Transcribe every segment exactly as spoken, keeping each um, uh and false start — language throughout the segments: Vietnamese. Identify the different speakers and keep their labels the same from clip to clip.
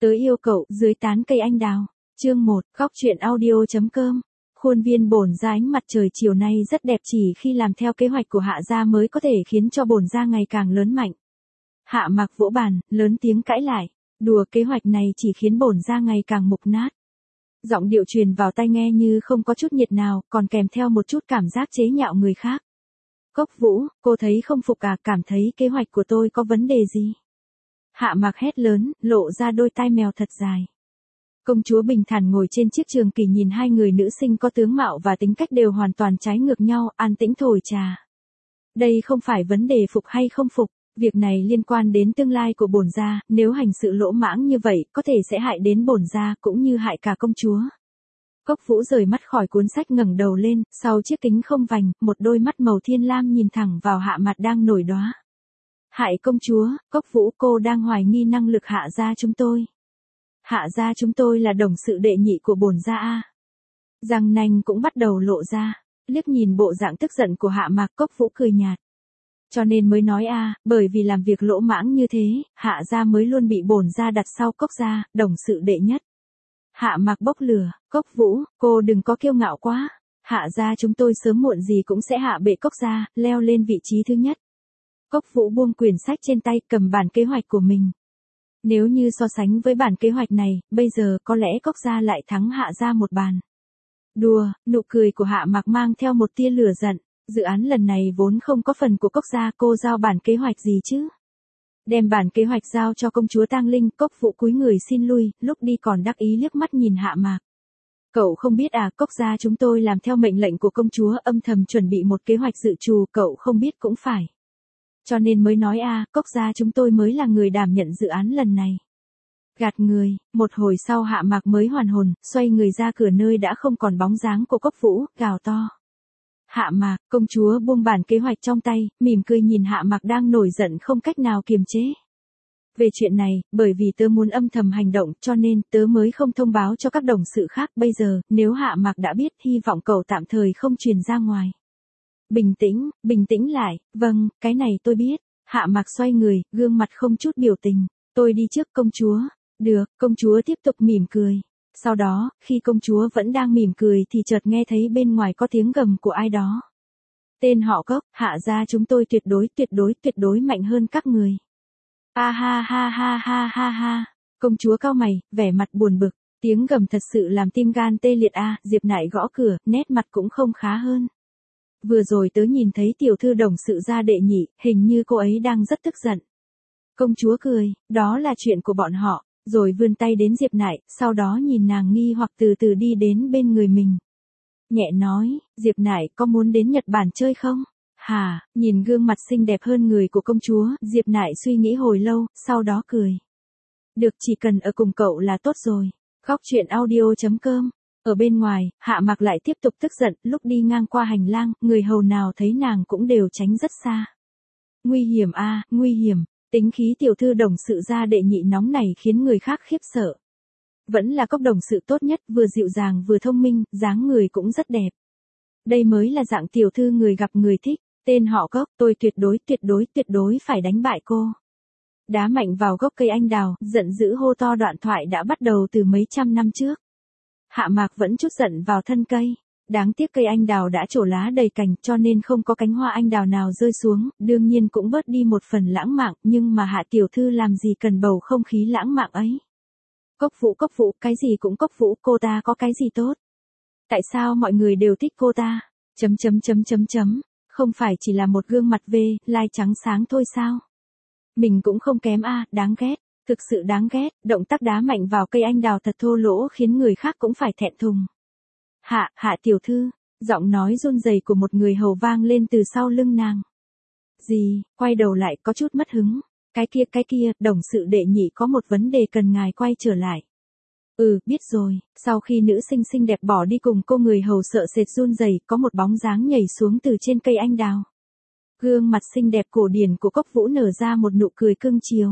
Speaker 1: Tớ yêu cậu, dưới tán cây anh đào. Chương một, góc truyện audio.com. Khuôn viên bổn gia ánh mặt trời chiều nay rất đẹp, chỉ khi làm theo kế hoạch của Hạ gia mới có thể khiến cho bổn gia ngày càng lớn mạnh. Hạ Mặc vỗ bàn, lớn tiếng cãi lại. Đùa, kế hoạch này chỉ khiến bổn gia ngày càng mục nát. Giọng điệu truyền vào tai nghe như không có chút nhiệt nào, còn kèm theo một chút cảm giác chế nhạo người khác. Cốc Vũ, cô thấy không phục à, cảm thấy kế hoạch của tôi có vấn đề gì? Hạ Mặc hét lớn, lộ ra đôi tai mèo thật dài. Công chúa bình thản ngồi trên chiếc trường kỷ nhìn hai người nữ sinh có tướng mạo và tính cách đều hoàn toàn trái ngược nhau, an tĩnh thổi trà. Đây không phải vấn đề phục hay không phục, việc này liên quan đến tương lai của bổn gia, nếu hành sự lỗ mãng như vậy, có thể sẽ hại đến bổn gia cũng như hại cả công chúa. Cốc Vũ rời mắt khỏi cuốn sách, ngẩng đầu lên, sau chiếc kính không vành, một đôi mắt màu thiên lam nhìn thẳng vào Hạ Mặc đang nổi đóa. Hại công chúa, Cốc Vũ, cô đang hoài nghi năng lực Hạ gia chúng tôi. Hạ gia chúng tôi là đồng sự đệ nhị của bổn gia a. Răng nanh cũng bắt đầu lộ ra, liếc nhìn bộ dạng tức giận của Hạ Mặc, Cốc Vũ cười nhạt. Cho nên mới nói a, bởi vì làm việc lỗ mãng như thế, Hạ gia mới luôn bị bổn gia đặt sau Cốc gia, đồng sự đệ nhất. Hạ Mặc bốc lửa, Cốc Vũ, cô đừng có kiêu ngạo quá. Hạ gia chúng tôi sớm muộn gì cũng sẽ hạ bệ Cốc gia, leo lên vị trí thứ nhất. Cốc Vũ buông quyển sách trên tay, cầm bản kế hoạch của mình. Nếu như so sánh với bản kế hoạch này, bây giờ có lẽ Cốc gia lại thắng Hạ gia một bàn. Đùa, nụ cười của Hạ Mặc mang theo một tia lửa giận. Dự án lần này vốn không có phần của Cốc gia, cô giao bản kế hoạch gì chứ? Đem bản kế hoạch giao cho công chúa Tang Linh. Cốc Vũ cúi người xin lui, lúc đi còn đắc ý liếc mắt nhìn Hạ Mặc. Cậu không biết à, Cốc gia chúng tôi làm theo mệnh lệnh của công chúa, âm thầm chuẩn bị một kế hoạch dự trù, cậu không biết cũng phải. Cho nên mới nói a, à, Cốc gia chúng tôi mới là người đảm nhận dự án lần này. Gạt người, một hồi sau Hạ Mặc mới hoàn hồn, xoay người ra cửa nơi đã không còn bóng dáng của Cốc Vũ, gào to. Hạ Mặc, công chúa buông bản kế hoạch trong tay, mỉm cười nhìn Hạ Mặc đang nổi giận không cách nào kiềm chế. Về chuyện này, bởi vì tớ muốn âm thầm hành động cho nên tớ mới không thông báo cho các đồng sự khác, bây giờ, nếu Hạ Mặc đã biết, hy vọng cậu tạm thời không truyền ra ngoài. Bình tĩnh, bình tĩnh lại, vâng, cái này tôi biết. Hạ Mặc xoay người, gương mặt không chút biểu tình. Tôi đi trước công chúa. Được, công chúa tiếp tục mỉm cười. Sau đó, khi công chúa vẫn đang mỉm cười thì chợt nghe thấy bên ngoài có tiếng gầm của ai đó. Tên họ Cốc, Hạ gia chúng tôi tuyệt đối tuyệt đối tuyệt đối mạnh hơn các người. A ha ha ha ha ha ha. Công chúa cau mày, vẻ mặt buồn bực. Tiếng gầm thật sự làm tim gan tê liệt a. Diệp Nại gõ cửa, nét mặt cũng không khá hơn. Vừa rồi tớ nhìn thấy tiểu thư đồng sự gia đệ nhị, hình như cô ấy đang rất tức giận. Công chúa cười, đó là chuyện của bọn họ, rồi vươn tay đến Diệp Nại, sau đó nhìn nàng nghi hoặc từ từ đi đến bên người mình. Nhẹ nói, Diệp Nại có muốn đến Nhật Bản chơi không? Hà, nhìn gương mặt xinh đẹp hơn người của công chúa, Diệp Nại suy nghĩ hồi lâu, sau đó cười. Được, chỉ cần ở cùng cậu là tốt rồi. Góc truyện audio.com. Ở bên ngoài, Hạ Mặc lại tiếp tục tức giận, lúc đi ngang qua hành lang, người hầu nào thấy nàng cũng đều tránh rất xa. Nguy hiểm a, à, nguy hiểm, tính khí tiểu thư đồng sự gia đệ nhị nóng này khiến người khác khiếp sợ. Vẫn là Cốc đồng sự tốt nhất, vừa dịu dàng vừa thông minh, dáng người cũng rất đẹp. Đây mới là dạng tiểu thư người gặp người thích, tên họ Cốc, tôi tuyệt đối tuyệt đối tuyệt đối phải đánh bại cô. Đá mạnh vào gốc cây anh đào, giận dữ hô to, đoạn thoại đã bắt đầu từ mấy trăm năm trước. Hạ Mặc vẫn chút giận vào thân cây. Đáng tiếc cây anh đào đã trổ lá đầy cành cho nên không có cánh hoa anh đào nào rơi xuống, đương nhiên cũng bớt đi một phần lãng mạn, nhưng mà Hạ tiểu thư làm gì cần bầu không khí lãng mạn ấy. Cốc Vũ, Cốc Vũ, cái gì cũng Cốc Vũ, cô ta có cái gì tốt? Tại sao mọi người đều thích cô ta? Chấm chấm chấm chấm chấm, không phải chỉ là một gương mặt vê, lai trắng sáng thôi sao? Mình cũng không kém a, à, đáng ghét. Thực sự đáng ghét, động tác đá mạnh vào cây anh đào thật thô lỗ khiến người khác cũng phải thẹn thùng. Hạ, Hạ tiểu thư, giọng nói run rẩy của một người hầu vang lên từ sau lưng nàng. Gì, quay đầu lại có chút mất hứng. Cái kia, cái kia, đồng sự đệ nhị có một vấn đề cần ngài quay trở lại. Ừ, biết rồi, sau khi nữ sinh xinh đẹp bỏ đi cùng cô, người hầu sợ sệt run rẩy, có một bóng dáng nhảy xuống từ trên cây anh đào. Gương mặt xinh đẹp cổ điển của Cốc Vũ nở ra một nụ cười cưng chiều.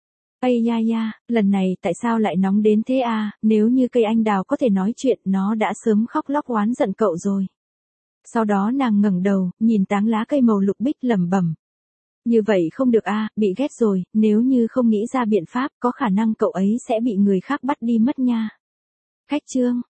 Speaker 1: Ây ya ya, lần này tại sao lại nóng đến thế à, nếu như cây anh đào có thể nói chuyện, nó đã sớm khóc lóc oán giận cậu rồi. Sau đó nàng ngẩng đầu, nhìn tán lá cây màu lục bích lẩm bẩm. Như vậy không được a, bị ghét rồi, nếu như không nghĩ ra biện pháp, có khả năng cậu ấy sẽ bị người khác bắt đi mất nha. Khách trương,